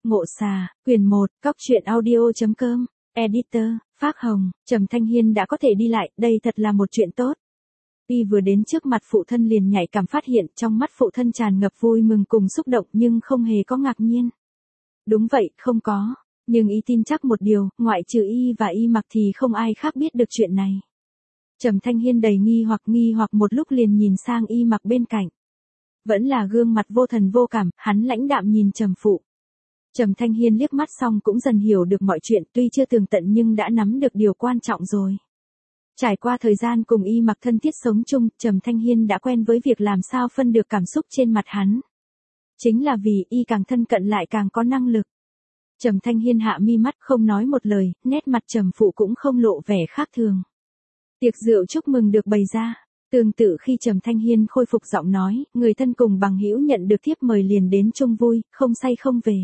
Ngộ Xà, quyển 1, Cóc truyện audio.com, editor, Phác Hồng, Trầm Thanh Hiên đã có thể đi lại, đây thật là một chuyện tốt. Y vừa đến trước mặt phụ thân liền nhạy cảm phát hiện trong mắt phụ thân tràn ngập vui mừng cùng xúc động nhưng không hề có ngạc nhiên. Đúng vậy, không có, nhưng y tin chắc một điều, ngoại trừ y và y mặc thì không ai khác biết được chuyện này. Trầm Thanh Hiên đầy nghi hoặc một lúc liền nhìn sang y mặc bên cạnh. Vẫn là gương mặt vô thần vô cảm, hắn lãnh đạm nhìn Trầm phụ. Trầm Thanh Hiên liếc mắt xong cũng dần hiểu được mọi chuyện, tuy chưa tường tận nhưng đã nắm được điều quan trọng rồi. Trải qua thời gian cùng y mặc thân thiết sống chung, Trầm Thanh Hiên đã quen với việc làm sao phân được cảm xúc trên mặt hắn. Chính là vì y càng thân cận lại càng có năng lực. Trầm Thanh Hiên hạ mi mắt không nói một lời, nét mặt Trầm phụ cũng không lộ vẻ khác thường. Tiệc rượu chúc mừng được bày ra. Tương tự khi Trầm Thanh Hiên khôi phục giọng nói, người thân cùng bằng hữu nhận được thiếp mời liền đến chung vui, không say không về.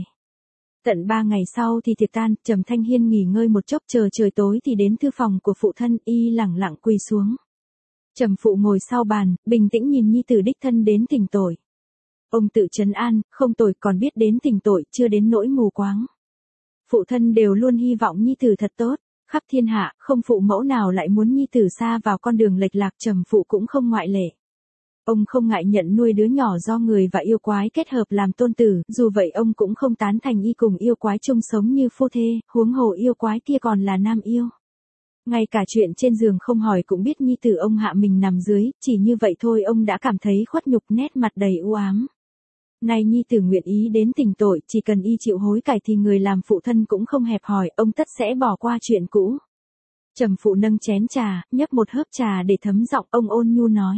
Tận 3 ngày sau thì tiệc tan, Trầm Thanh Hiên nghỉ ngơi một chốc chờ trời tối thì đến thư phòng của phụ thân, y lẳng lặng quỳ xuống. Trầm phụ ngồi sau bàn, bình tĩnh nhìn nhi tử đích thân đến thỉnh tội. Ông tự trấn an, không tội còn biết đến thỉnh tội, chưa đến nỗi mù quáng. Phụ thân đều luôn hy vọng nhi tử thật tốt, khắp thiên hạ, không phụ mẫu nào lại muốn nhi tử xa vào con đường lệch lạc, Trầm phụ cũng không ngoại lệ. Ông không ngại nhận nuôi đứa nhỏ do người và yêu quái kết hợp làm tôn tử, dù vậy ông cũng không tán thành y cùng yêu quái chung sống như phu thê, huống hồ yêu quái kia còn là nam yêu. Ngay cả chuyện trên giường không hỏi cũng biết nhi tử ông hạ mình nằm dưới, chỉ như vậy thôi ông đã cảm thấy khuất nhục, nét mặt đầy u ám. Nay nhi tử nguyện ý đến thỉnh tội, chỉ cần y chịu hối cải thì người làm phụ thân cũng không hẹp hòi, ông tất sẽ bỏ qua chuyện cũ. Trầm phụ nâng chén trà, nhấp một hớp trà để thấm giọng, ông ôn nhu nói.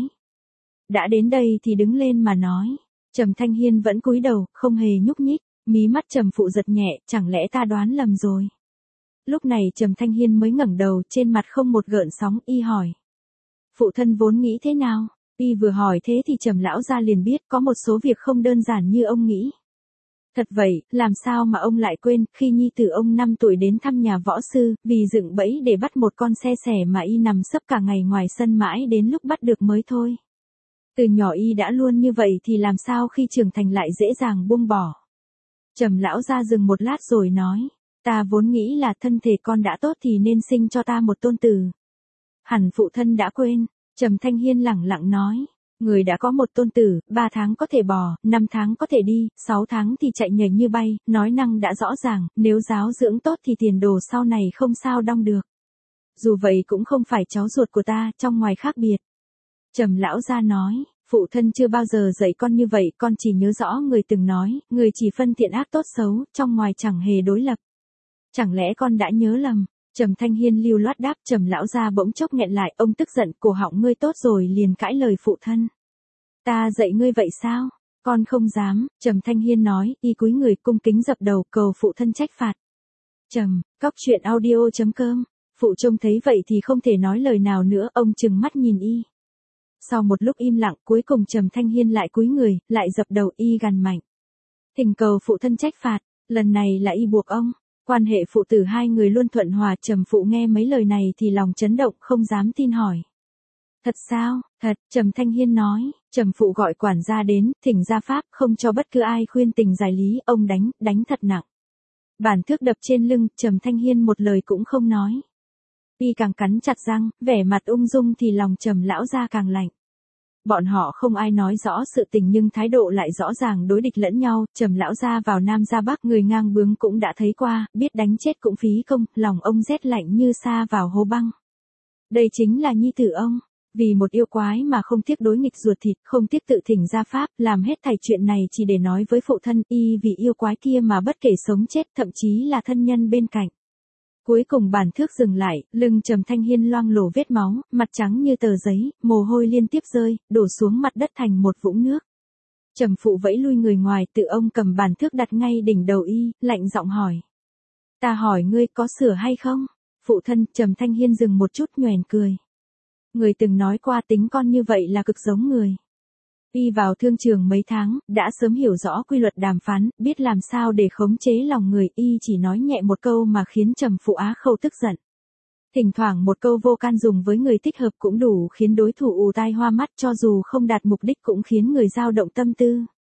Đã đến đây thì đứng lên mà nói. Trầm Thanh Hiên vẫn cúi đầu, không hề nhúc nhích, mí mắt Trầm phụ giật nhẹ, chẳng lẽ ta đoán lầm rồi. Lúc này Trầm Thanh Hiên mới ngẩng đầu, trên mặt không một gợn sóng, y hỏi. Phụ thân vốn nghĩ thế nào? Y vừa hỏi thế thì Trầm lão gia liền biết có một số việc không đơn giản như ông nghĩ. Thật vậy, làm sao mà ông lại quên, khi nhi tử ông 5 tuổi đến thăm nhà võ sư, vì dựng bẫy để bắt một con xe sẻ mà y nằm sấp cả ngày ngoài sân mãi đến lúc bắt được mới thôi. Từ nhỏ y đã luôn như vậy thì làm sao khi trưởng thành lại dễ dàng buông bỏ. Trầm lão gia dừng một lát rồi nói, ta vốn nghĩ là thân thể con đã tốt thì nên sinh cho ta một tôn tử. Hẳn phụ thân đã quên. Trầm Thanh Hiên lẳng lặng nói, người đã có một tôn tử, 3 tháng có thể bò, 5 tháng có thể đi, 6 tháng thì chạy nhảy như bay, nói năng đã rõ ràng, nếu giáo dưỡng tốt thì tiền đồ sau này không sao đong được. Dù vậy cũng không phải cháu ruột của ta, trong ngoài khác biệt. Trầm lão gia nói, phụ thân chưa bao giờ dạy con như vậy, con chỉ nhớ rõ người từng nói, người chỉ phân thiện ác tốt xấu, trong ngoài chẳng hề đối lập. Chẳng lẽ con đã nhớ lầm? Trầm Thanh Hiên lưu loát đáp. Trầm lão gia bỗng chốc nghẹn lại, ông tức giận, cổ họng ngươi tốt rồi liền cãi lời phụ thân. Ta dạy ngươi vậy sao? Con không dám, Trầm Thanh Hiên nói, y cúi người cung kính dập đầu cầu phụ thân trách phạt. Cóc truyện audio.com, phụ trông thấy vậy thì không thể nói lời nào nữa, ông trừng mắt nhìn y. Sau một lúc im lặng, cuối cùng Trầm Thanh Hiên lại cúi người, lại dập đầu, y gằn mạnh. Thỉnh cầu phụ thân trách phạt, lần này là y buộc ông. Quan hệ phụ tử hai người luôn thuận hòa, Trầm phụ nghe mấy lời này thì lòng chấn động, không dám tin hỏi. Thật sao? Thật, Trầm Thanh Hiên nói. Trầm phụ gọi quản gia đến, thỉnh ra pháp, không cho bất cứ ai khuyên tình giải lý, ông đánh thật nặng. Bản thước đập trên lưng, Trầm Thanh Hiên một lời cũng không nói. Y càng cắn chặt răng, vẻ mặt ung dung thì lòng Trầm lão gia càng lạnh. Bọn họ không ai nói rõ sự tình nhưng thái độ lại rõ ràng đối địch lẫn nhau, Trầm lão gia vào Nam ra Bắc, người ngang bướng cũng đã thấy qua, biết đánh chết cũng phí công, lòng ông rét lạnh như sa vào hố băng. Đây chính là nhi tử ông, vì một yêu quái mà không tiếc đối nghịch ruột thịt, không tiếc tự thỉnh ra pháp, làm hết thảy chuyện này chỉ để nói với phụ thân, y vì yêu quái kia mà bất kể sống chết, thậm chí là thân nhân bên cạnh. Cuối cùng bản thước dừng lại, lưng Trầm Thanh Hiên loang lổ vết máu, mặt trắng như tờ giấy, mồ hôi liên tiếp rơi, đổ xuống mặt đất thành một vũng nước. Trầm phụ vẫy lui người ngoài, tự ông cầm bản thước đặt ngay đỉnh đầu y, lạnh giọng hỏi. Ta hỏi ngươi có sửa hay không? Phụ thân, Trầm Thanh Hiên dừng một chút nhoẻn cười. Người từng nói qua tính con như vậy là cực giống người. Y vào thương trường mấy tháng, đã sớm hiểu rõ quy luật đàm phán, biết làm sao để khống chế lòng người, y chỉ nói nhẹ một câu mà khiến Trầm phụ á khẩu tức giận. Thỉnh thoảng một câu vô can dùng với người thích hợp cũng đủ khiến đối thủ ù tai hoa mắt, cho dù không đạt mục đích cũng khiến người dao động tâm tư.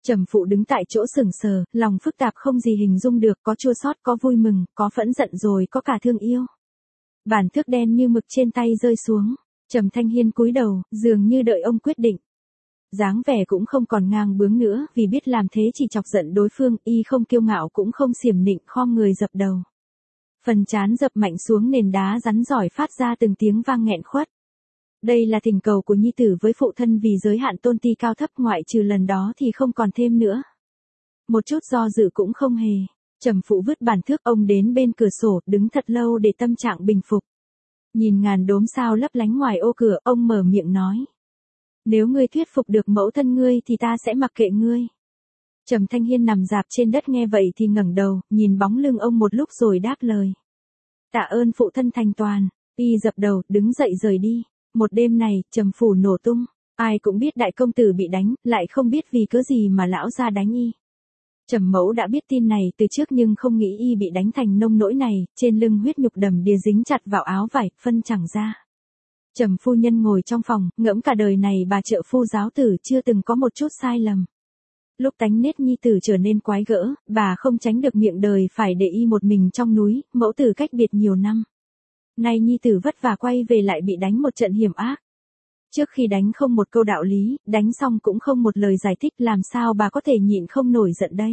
Trầm Phụ đứng tại chỗ sững sờ, lòng phức tạp không gì hình dung được, có chua xót, có vui mừng, có phẫn giận rồi có cả thương yêu. Bản thước đen như mực trên tay rơi xuống, Trầm Thanh Hiên cúi đầu, dường như đợi ông quyết định. Dáng vẻ cũng không còn ngang bướng nữa, vì biết làm thế chỉ chọc giận đối phương, y không kiêu ngạo cũng không xiểm nịnh, khom người dập đầu. Phần trán dập mạnh xuống nền đá rắn rỏi phát ra từng tiếng vang nghẹn khuất. Đây là thỉnh cầu của nhi tử với phụ thân vì giới hạn tôn ti cao thấp, ngoại trừ lần đó thì không còn thêm nữa. Một chút do dự cũng không hề. Trầm Phụ vứt bản thước, ông đến bên cửa sổ, đứng thật lâu để tâm trạng bình phục. Nhìn ngàn đốm sao lấp lánh ngoài ô cửa, ông mở miệng nói. Nếu ngươi thuyết phục được mẫu thân ngươi thì ta sẽ mặc kệ ngươi. Trầm Thanh Hiên nằm rạp trên đất nghe vậy thì ngẩng đầu, nhìn bóng lưng ông một lúc rồi đáp lời. Tạ ơn phụ thân thành toàn. Y dập đầu, đứng dậy rời đi. Một đêm này, Trầm phủ nổ tung. Ai cũng biết đại công tử bị đánh, lại không biết vì cớ gì mà lão gia đánh y. Trầm mẫu đã biết tin này từ trước nhưng không nghĩ y bị đánh thành nông nỗi này, trên lưng huyết nhục đầm đìa dính chặt vào áo vải, phân chẳng ra. Trầm phu nhân ngồi trong phòng, ngẫm cả đời này bà trợ phu giáo tử chưa từng có một chút sai lầm. Lúc tánh nết nhi tử trở nên quái gỡ, bà không tránh được miệng đời phải để y một mình trong núi, mẫu tử cách biệt nhiều năm. Nay nhi tử vất vả quay về lại bị đánh một trận hiểm ác. Trước khi đánh không một câu đạo lý, đánh xong cũng không một lời giải thích, làm sao bà có thể nhịn không nổi giận đây.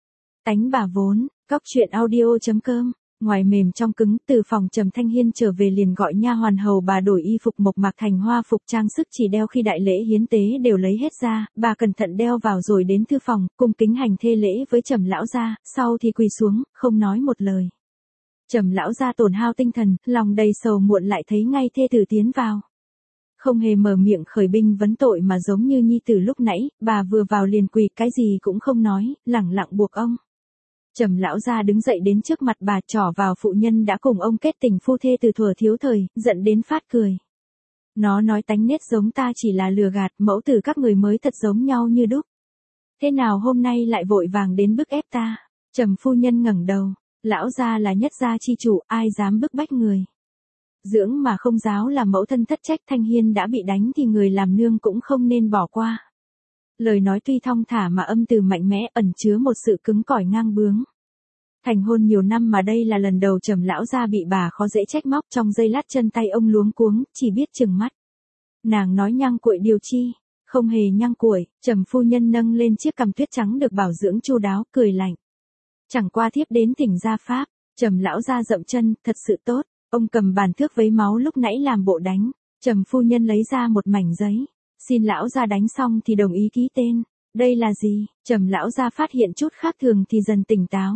Tánh bà vốn, cóc truyện audio.com. Ngoài mềm trong cứng, từ phòng Trầm Thanh Hiên trở về liền gọi nha hoàn hầu bà đổi y phục mộc mạc thành hoa phục, trang sức chỉ đeo khi đại lễ hiến tế đều lấy hết ra, bà cẩn thận đeo vào rồi đến thư phòng, cung kính hành thê lễ với Trầm lão gia, sau thì quỳ xuống, không nói một lời. Trầm lão gia tổn hao tinh thần, lòng đầy sầu muộn lại thấy ngay thê tử tiến vào. Không hề mở miệng khởi binh vấn tội mà giống như nhi tử lúc nãy, bà vừa vào liền quỳ, cái gì cũng không nói, lẳng lặng buộc ông. Trầm lão gia đứng dậy đến trước mặt bà, trỏ vào phụ nhân đã cùng ông kết tình phu thê từ thuở thiếu thời, giận đến phát cười. Nó nói tánh nết giống ta chỉ là lừa gạt, mẫu tử các người mới thật giống nhau như đúc. Thế nào hôm nay lại vội vàng đến bức ép ta? Trầm phu nhân ngẩng đầu, lão gia là nhất gia chi chủ, ai dám bức bách người. Dưỡng mà không giáo là mẫu thân thất trách, Thanh Hiên đã bị đánh thì người làm nương cũng không nên bỏ qua. Lời nói tuy thong thả mà âm từ mạnh mẽ, ẩn chứa một sự cứng cỏi ngang bướng. Thành hôn nhiều năm mà đây là lần đầu Trầm lão gia bị bà khó dễ trách móc, trong giây lát chân tay ông luống cuống, chỉ biết trừng mắt. Nàng nói nhăng cuội điều chi? Không hề nhăng cuội. Trầm phu nhân nâng lên chiếc cằm tuyết trắng được bảo dưỡng chu đáo, cười lạnh. Chẳng qua thiếp đến tỉnh gia pháp. Trầm lão gia dậm chân, thật sự tốt. Ông cầm bàn thước vấy máu lúc nãy làm bộ đánh. Trầm phu nhân lấy ra một mảnh giấy. Xin lão gia đánh xong thì đồng ý ký tên. Đây là gì? Trầm lão gia phát hiện chút khác thường thì dần tỉnh táo.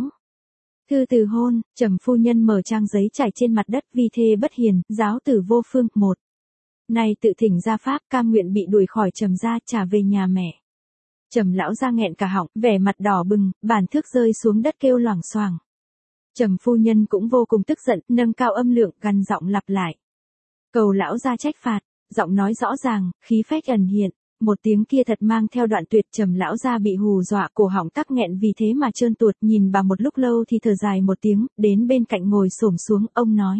Thư từ hôn. Trầm phu nhân mở trang giấy trải trên mặt đất, vi thê bất hiền, giáo tử vô phương. 1. Này tự thỉnh gia pháp, cam nguyện bị đuổi khỏi Trầm gia, trả về nhà mẹ. Trầm lão gia nghẹn cả họng, vẻ mặt đỏ bừng, bàn thước rơi xuống đất kêu loảng xoảng. Trầm phu nhân cũng vô cùng tức giận, nâng cao âm lượng, gằn giọng lặp lại. Cầu lão gia trách phạt. Giọng nói rõ ràng, khí phách ẩn hiện. Một tiếng kia thật mang theo đoạn tuyệt. Trầm lão gia bị hù dọa, cổ họng tắc nghẹn vì thế mà trơn tuột, nhìn bà một lúc lâu thì thở dài một tiếng, đến bên cạnh ngồi xổm xuống, ông nói.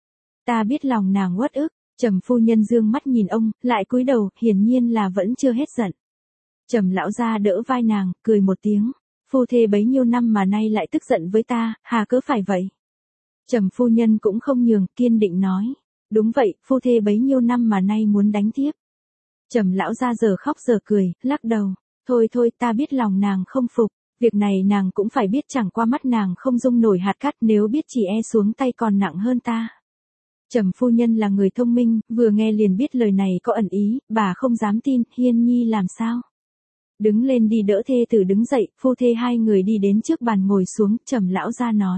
Ta biết lòng nàng uất ức. Trầm phu nhân dương mắt nhìn ông, lại cúi đầu, hiển nhiên là vẫn chưa hết giận. Trầm lão gia đỡ vai nàng, cười một tiếng. Phu thê bấy nhiêu năm mà nay lại tức giận với ta, hà cớ phải vậy? Trầm phu nhân cũng không nhường, kiên định nói. Đúng vậy, phu thê bấy nhiêu năm mà nay muốn đánh tiếp. Trầm lão gia giờ khóc giờ cười, lắc đầu. Thôi thôi, ta biết lòng nàng không phục. Việc này nàng cũng phải biết, chẳng qua mắt nàng không dung nổi hạt cát, nếu biết chỉ e xuống tay còn nặng hơn ta. Trầm phu nhân là người thông minh, vừa nghe liền biết lời này có ẩn ý, bà không dám tin. Hiên nhi làm sao? Đứng lên đi, đỡ thê tử đứng dậy, phu thê hai người đi đến trước bàn ngồi xuống. Trầm lão gia nói.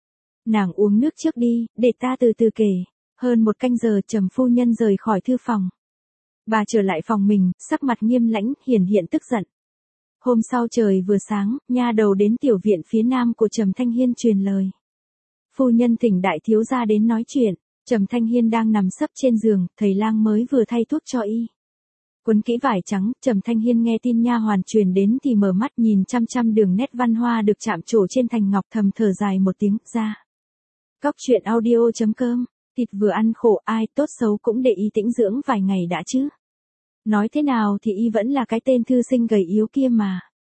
Nàng uống nước trước đi, để ta từ từ kể. Hơn một canh giờ Trầm phu nhân rời khỏi thư phòng. Bà trở lại phòng mình, sắc mặt nghiêm lãnh, hiển hiện tức giận. Hôm sau trời vừa sáng, nha đầu đến tiểu viện phía nam của Trầm Thanh Hiên truyền lời. Phu nhân thỉnh đại thiếu gia đến nói chuyện. Trầm Thanh Hiên đang nằm sấp trên giường, thầy lang mới vừa thay thuốc cho y. Quấn kỹ vải trắng, Trầm Thanh Hiên nghe tin nha hoàn truyền đến thì mở mắt nhìn chăm chăm đường nét văn hoa được chạm trổ trên thành ngọc, thầm thở dài một tiếng, ra. Cóc truyện audio.com. Thịt vừa ăn khổ, ai tốt xấu cũng để y tĩnh dưỡng vài ngày đã chứ. Nói thế nào thì y vẫn là cái tên thư sinh gầy yếu kia mà.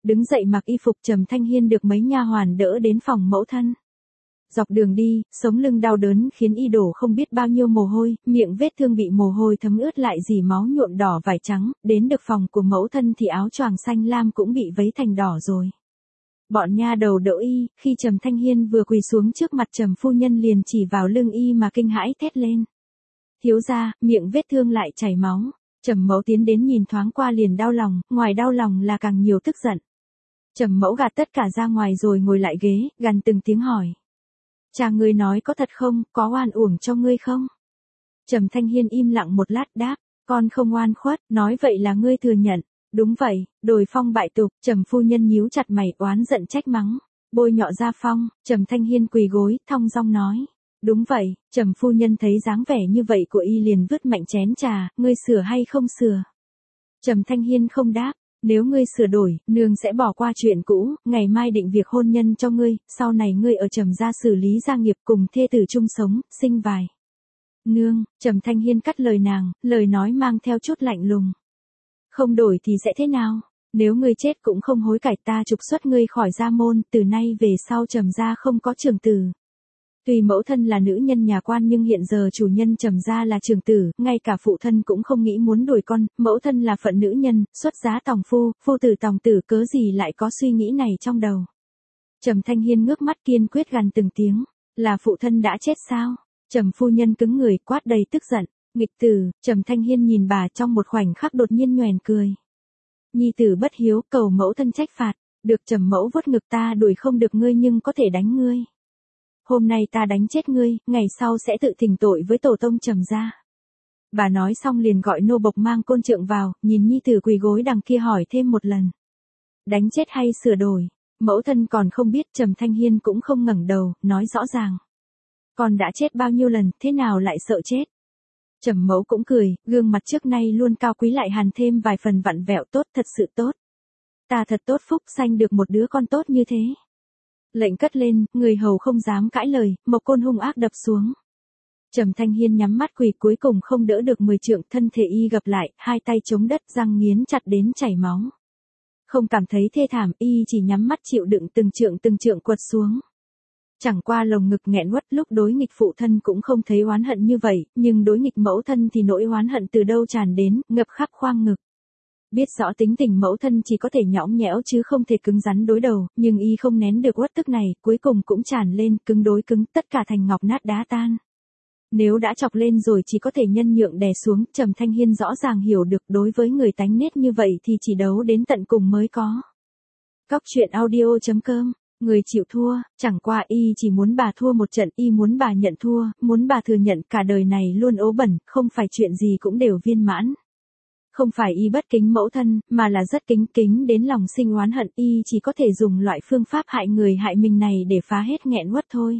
đứng dậy mặc y phục. Trầm Thanh Hiên được mấy nha hoàn đỡ đến phòng mẫu thân. Dọc đường đi, sống lưng đau đớn khiến y đổ không biết bao nhiêu mồ hôi, miệng vết thương bị mồ hôi thấm ướt lại dì máu nhuộm đỏ vải trắng, đến được phòng của mẫu thân thì áo choàng xanh lam cũng bị vấy thành đỏ rồi. Bọn nha đầu đỡ y, khi Trầm Thanh Hiên vừa quỳ xuống trước mặt Trầm phu nhân liền chỉ vào lưng y mà kinh hãi thét lên. Thiếu gia, miệng vết thương lại chảy máu. Trầm mẫu tiến đến nhìn thoáng qua liền đau lòng, ngoài đau lòng là càng nhiều tức giận. Trầm mẫu gạt tất cả ra ngoài rồi ngồi lại ghế, gằn từng tiếng hỏi. Cha ngươi nói có thật không, có oan uổng cho ngươi không? Trầm Thanh Hiên im lặng một lát đáp, con không oan khuất, nói vậy là ngươi thừa nhận. Đúng vậy, đồi phong bại tục. Trầm phu nhân nhíu chặt mày oán giận trách mắng. Bôi nhọ gia phong. Trầm Thanh Hiên quỳ gối, thong dong nói. Đúng vậy. Trầm phu nhân thấy dáng vẻ như vậy của y liền vứt mạnh chén trà, ngươi sửa hay không sửa? Trầm Thanh Hiên không đáp. Nếu ngươi sửa đổi, nương sẽ bỏ qua chuyện cũ, ngày mai định việc hôn nhân cho ngươi, sau này ngươi ở Trầm gia xử lý gia nghiệp cùng thê tử chung sống, sinh vài. Nương, Trầm Thanh Hiên cắt lời nàng, lời nói mang theo chút lạnh lùng. Không đổi thì sẽ thế nào? Nếu ngươi chết cũng không hối cải, ta trục xuất ngươi khỏi gia môn, từ nay về sau Trầm gia không có trưởng tử. Tuy mẫu thân là nữ nhân nhà quan nhưng hiện giờ chủ nhân Trầm gia là trưởng tử, ngay cả phụ thân cũng không nghĩ muốn đuổi con, mẫu thân là phận nữ nhân, xuất giá tòng phu, phu tử tòng tử, cớ gì lại có suy nghĩ này trong đầu. Trầm Thanh Hiên ngước mắt kiên quyết gằn từng tiếng, là phụ thân đã chết sao? Trầm phu nhân cứng người quát đầy tức giận, nghịch tử. Trầm Thanh Hiên nhìn bà trong một khoảnh khắc đột nhiên nhoẻn cười. Nhi tử bất hiếu, cầu mẫu thân trách phạt, được. Trầm mẫu vuốt ngực, ta đuổi không được ngươi nhưng có thể đánh ngươi. Hôm nay ta đánh chết ngươi, ngày sau sẽ tự thỉnh tội với tổ tông Trầm gia. Bà nói xong liền gọi nô bộc mang côn trượng vào, nhìn nhi tử quỳ gối đằng kia hỏi thêm một lần. Đánh chết hay sửa đổi? Mẫu thân còn không biết. Trầm Thanh Hiên cũng không ngẩng đầu, nói rõ ràng. Con đã chết bao nhiêu lần, thế nào lại sợ chết? Trầm mẫu cũng cười, gương mặt trước nay luôn cao quý lại hằn thêm vài phần vặn vẹo. Tốt, thật sự tốt. Ta thật tốt phúc sanh được một đứa con tốt như thế. Lệnh cất lên, người hầu không dám cãi lời, một côn hung ác đập xuống. Trầm Thanh Hiên nhắm mắt quỳ, cuối cùng không đỡ được 10 trượng, thân thể y gập lại, hai tay chống đất, răng nghiến chặt đến chảy máu. Không cảm thấy thê thảm, y chỉ nhắm mắt chịu đựng từng trượng quật xuống. Chẳng qua lồng ngực nghẹn uất, lúc đối nghịch phụ thân cũng không thấy oán hận như vậy, nhưng đối nghịch mẫu thân thì nỗi oán hận từ đâu tràn đến, ngập khắp khoang ngực. Biết rõ tính tình mẫu thân chỉ có thể nhõng nhẽo chứ không thể cứng rắn đối đầu, nhưng y không nén được uất tức này, cuối cùng cũng tràn lên, cứng đối cứng, tất cả thành ngọc nát đá tan. Nếu đã chọc lên rồi chỉ có thể nhân nhượng đè xuống. Trầm Thanh Hiên rõ ràng hiểu được đối với người tánh nết như vậy thì chỉ đấu đến tận cùng mới có. Cóc truyện audio.com. Người chịu thua, chẳng qua y chỉ muốn bà thua một trận, y muốn bà nhận thua, muốn bà thừa nhận cả đời này luôn ố bẩn, không phải chuyện gì cũng đều viên mãn. Không phải y bất kính mẫu thân, mà là rất kính đến lòng sinh oán hận, y chỉ có thể dùng loại phương pháp hại người hại mình này để phá hết nghẹn uất thôi.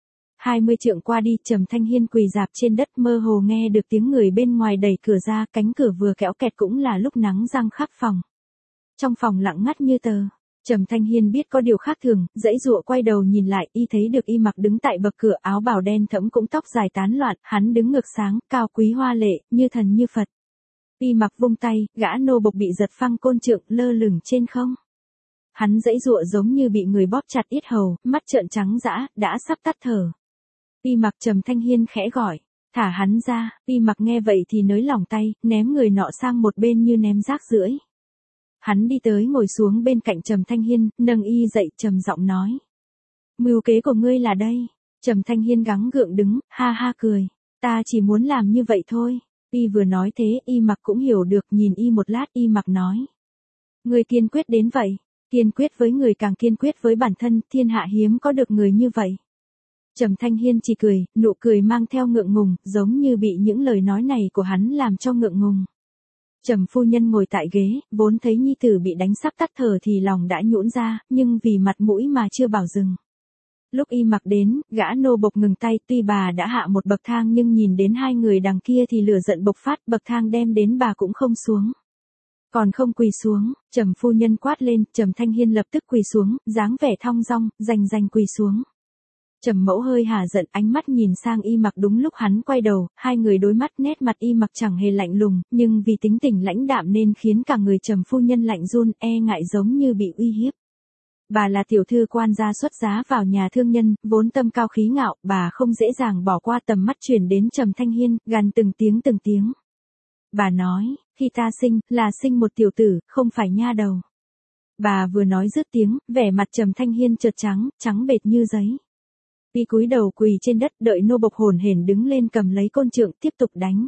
20 trượng qua đi, Trầm Thanh Hiên quỳ rạp trên đất, mơ hồ nghe được tiếng người bên ngoài đẩy cửa ra, cánh cửa vừa kéo kẹt cũng là lúc nắng giăng khắp phòng. Trong phòng lặng ngắt như tờ. Trầm Thanh Hiên biết có điều khác thường, dãy dụa quay đầu nhìn lại, y thấy được y mặc đứng tại bậc cửa, áo bào đen thẫm cũng tóc dài tán loạn, hắn đứng ngược sáng, cao quý hoa lệ, như thần như Phật. Y mặc vung tay, gã nô bộc bị giật phăng côn trượng, lơ lửng trên không. Hắn dãy dụa giống như bị người bóp chặt yết hầu, mắt trợn trắng dã, đã sắp tắt thở. Y mặc. Trầm Thanh Hiên khẽ gọi, thả hắn ra. Y mặc nghe vậy thì nới lỏng tay, ném người nọ sang một bên như ném rác rưởi. Hắn đi tới ngồi xuống bên cạnh Trầm Thanh Hiên, nâng y dậy, trầm giọng nói. Mưu kế của ngươi là đây. Trầm Thanh Hiên gắng gượng đứng, ha ha cười. Ta chỉ muốn làm như vậy thôi. Y vừa nói thế, Y mặc cũng hiểu được, nhìn y một lát, Y mặc nói. Ngươi kiên quyết đến vậy. Kiên quyết với người càng kiên quyết với bản thân, thiên hạ hiếm có được người như vậy. Trầm Thanh Hiên chỉ cười, nụ cười mang theo ngượng ngùng, giống như bị những lời nói này của hắn làm cho ngượng ngùng. Trầm phu nhân ngồi tại ghế, vốn thấy nhi tử bị đánh sắp tắt thở thì lòng đã nhũn ra, nhưng vì mặt mũi mà chưa bảo dừng. Lúc Y mặc đến, gã nô bộc ngừng tay, tuy bà đã hạ một bậc thang nhưng nhìn đến hai người đằng kia thì lửa giận bộc phát, bậc thang đem đến bà cũng không xuống. Còn không quỳ xuống. Trầm phu nhân quát lên, Trầm Thanh Hiên lập tức quỳ xuống, dáng vẻ thong dong, rành quỳ xuống. Trầm Mẫu hơi hả giận, ánh mắt nhìn sang Y Mặc, đúng lúc hắn quay đầu, hai người đối mắt, nét mặt Y Mặc chẳng hề lạnh lùng, nhưng vì tính tình lãnh đạm nên khiến cả người Trầm phu nhân lạnh run, e ngại giống như bị uy hiếp. Bà là tiểu thư quan gia xuất giá vào nhà thương nhân, vốn tâm cao khí ngạo, bà không dễ dàng bỏ qua, tầm mắt chuyển đến Trầm Thanh Hiên, gằn từng tiếng. Bà nói, khi ta sinh, là sinh một tiểu tử, không phải nha đầu. Bà vừa nói dứt tiếng, vẻ mặt Trầm Thanh Hiên chợt trắng bệch như giấy. Y cúi đầu quỳ trên đất, đợi nô bộc hồn hển đứng lên cầm lấy côn trượng tiếp tục đánh.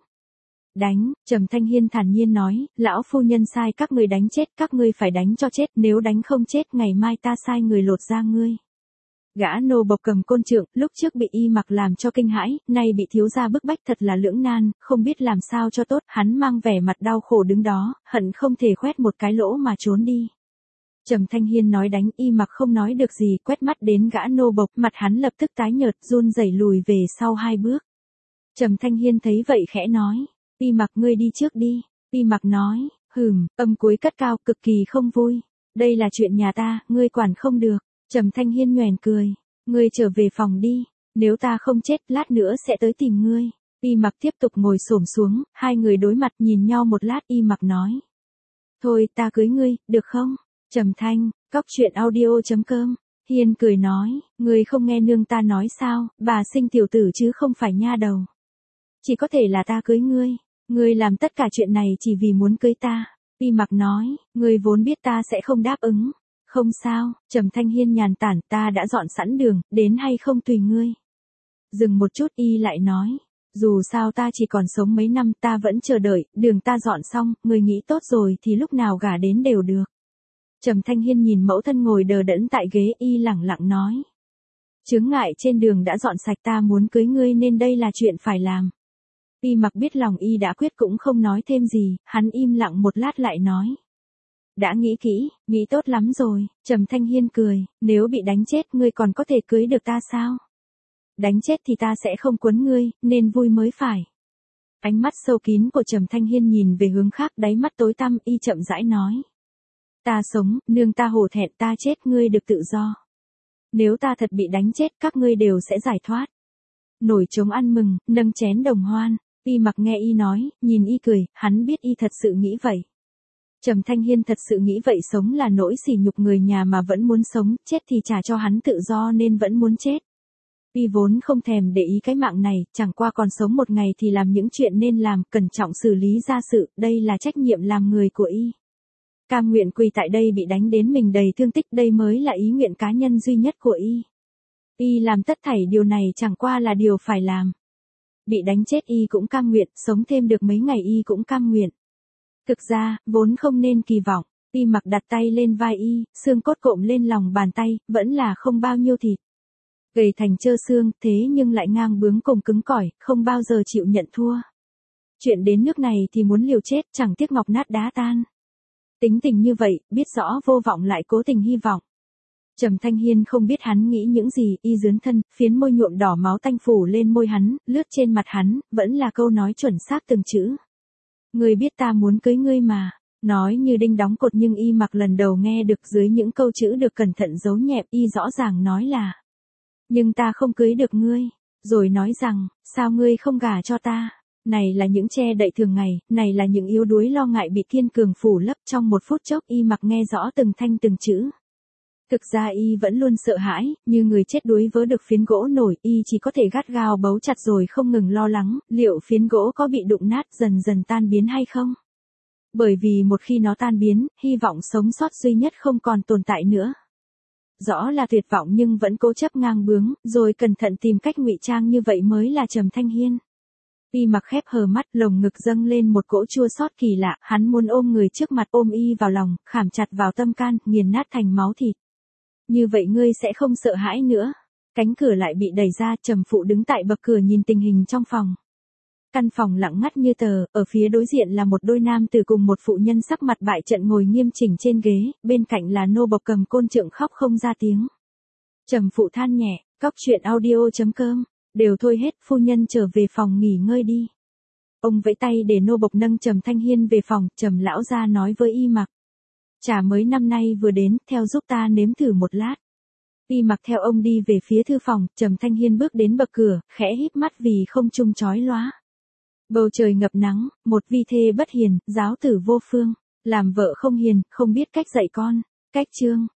Trầm Thanh Hiên thản nhiên nói, lão phu nhân sai các ngươi đánh chết, các ngươi phải đánh cho chết, nếu đánh không chết ngày mai ta sai người lột da ngươi. Gã nô bộc cầm côn trượng, lúc trước bị Y Mặc làm cho kinh hãi, nay bị thiếu gia bức bách thật là lưỡng nan, không biết làm sao cho tốt, hắn mang vẻ mặt đau khổ đứng đó, hận không thể khoét một cái lỗ mà trốn đi. Trầm Thanh Hiên nói đánh, Y Mặc không nói được gì, quét mắt đến gã nô bộc, mặt hắn lập tức tái nhợt, run rẩy lùi về sau 2 bước. Trầm Thanh Hiên thấy vậy khẽ nói, Y Mặc ngươi đi trước đi. Y Mặc nói, âm cuối cất cao, cực kỳ không vui. Đây là chuyện nhà ta, ngươi quản không được. Trầm Thanh Hiên nhoẻn cười, ngươi trở về phòng đi, nếu ta không chết, lát nữa sẽ tới tìm ngươi. Y Mặc tiếp tục ngồi xổm xuống, hai người đối mặt nhìn nhau một lát, Y Mặc nói, thôi ta cưới ngươi, được không? Trầm Thanh, cóc truyện audio.com. Hiên cười nói, ngươi không nghe nương ta nói sao, bà sinh tiểu tử chứ không phải nha đầu. Chỉ có thể là ta cưới ngươi. Ngươi làm tất cả chuyện này chỉ vì muốn cưới ta. Y Mặc nói, ngươi vốn biết ta sẽ không đáp ứng. Không sao, Trầm Thanh Hiên nhàn tản, ta đã dọn sẵn đường, đến hay không tùy ngươi. Dừng một chút Y lại nói, dù sao ta chỉ còn sống mấy năm, ta vẫn chờ đợi, đường ta dọn xong, ngươi nghĩ tốt rồi thì lúc nào gả đến đều được. Trầm Thanh Hiên nhìn mẫu thân ngồi đờ đẫn tại ghế, Y lẳng lặng nói, chướng ngại trên đường đã dọn sạch, ta muốn cưới ngươi nên đây là chuyện phải làm. Y Mặc biết lòng Y đã quyết cũng không nói thêm gì, hắn im lặng một lát lại nói, đã nghĩ kỹ, nghĩ tốt lắm rồi. Trầm Thanh Hiên cười, nếu bị đánh chết ngươi còn có thể cưới được ta sao? Đánh chết thì ta sẽ không quấn ngươi, nên vui mới phải. Ánh mắt sâu kín của Trầm Thanh Hiên nhìn về hướng khác, đáy mắt tối tăm, Y chậm rãi nói, ta sống, nương ta hổ thẹn, ta chết ngươi được tự do. Nếu ta thật bị đánh chết, các ngươi đều sẽ giải thoát. Nổi trống ăn mừng, nâng chén đồng hoan. Y Mặc nghe Y nói, nhìn Y cười, hắn biết Y thật sự nghĩ vậy. Trầm Thanh Hiên thật sự nghĩ vậy, sống là nỗi sỉ nhục người nhà mà vẫn muốn sống, chết thì trả cho hắn tự do nên vẫn muốn chết. Y vốn không thèm để ý cái mạng này, chẳng qua còn sống một ngày thì làm những chuyện nên làm, cẩn trọng xử lý gia sự, đây là trách nhiệm làm người của Y. Cam nguyện quỳ tại đây bị đánh đến mình đầy thương tích, đây mới là ý nguyện cá nhân duy nhất của Y. Y làm tất thảy điều này chẳng qua là điều phải làm. Bị đánh chết Y cũng cam nguyện, sống thêm được mấy ngày Y cũng cam nguyện. Thực ra, vốn không nên kỳ vọng. Y Mặc đặt tay lên vai Y, xương cốt cộm lên lòng bàn tay, vẫn là không bao nhiêu thịt. Gầy thành trơ xương, thế nhưng lại ngang bướng cùng cứng cỏi, không bao giờ chịu nhận thua. Chuyện đến nước này thì muốn liều chết, chẳng tiếc ngọc nát đá tan. Tính tình như vậy, biết rõ vô vọng lại cố tình hy vọng. Trầm Thanh Hiên không biết hắn nghĩ những gì, Y dướn thân, phiến môi nhuộm đỏ máu tanh phủ lên môi hắn, lướt trên mặt hắn, vẫn là câu nói chuẩn xác từng chữ. Ngươi biết ta muốn cưới ngươi mà. Nói như đinh đóng cột nhưng Y Mặc lần đầu nghe được, dưới những câu chữ được cẩn thận giấu nhẹm, Y rõ ràng nói là, nhưng ta không cưới được ngươi. Rồi nói rằng, sao ngươi không gả cho ta? Này là những che đậy thường ngày, này là những yếu đuối lo ngại bị kiên cường phủ lấp. Trong một phút chốc Y Mặc nghe rõ từng thanh từng chữ. Thực ra Y vẫn luôn sợ hãi, như người chết đuối vớ được phiến gỗ nổi, Y chỉ có thể gắt gao bấu chặt rồi không ngừng lo lắng, liệu phiến gỗ có bị đụng nát dần dần tan biến hay không? Bởi vì một khi nó tan biến, hy vọng sống sót duy nhất không còn tồn tại nữa. Rõ là tuyệt vọng nhưng vẫn cố chấp ngang bướng, rồi cẩn thận tìm cách ngụy trang, như vậy mới là Trầm Thanh Hiên. Y Mặc khép hờ mắt, lồng ngực dâng lên một cỗ chua xót kỳ lạ, hắn muốn ôm người trước mặt, ôm Y vào lòng, khảm chặt vào tâm can, nghiền nát thành máu thịt. Như vậy ngươi sẽ không sợ hãi nữa. Cánh cửa lại bị đẩy ra, Trầm phụ đứng tại bậc cửa nhìn tình hình trong phòng. Căn phòng lặng ngắt như tờ, ở phía đối diện là một đôi nam tử cùng một phụ nhân sắc mặt bại trận ngồi nghiêm chỉnh trên ghế, bên cạnh là nô bộc cầm côn trượng khóc không ra tiếng. Trầm phụ than nhẹ, cóc truyện audio.com, đều thôi hết, phu nhân trở về phòng nghỉ ngơi đi. Ông vẫy tay để nô bộc nâng Trầm Thanh Hiên về phòng, Trầm lão gia nói với Y Mặc, trà mới năm nay vừa đến, theo giúp ta nếm thử một lát. Y mặc theo ông đi về phía thư phòng, Trầm Thanh Hiên bước đến bậc cửa, khẽ híp mắt vì không trung chói lóa. Bầu trời ngập nắng, một vi thê bất hiền, giáo tử vô phương, làm vợ không hiền, không biết cách dạy con. Cách chương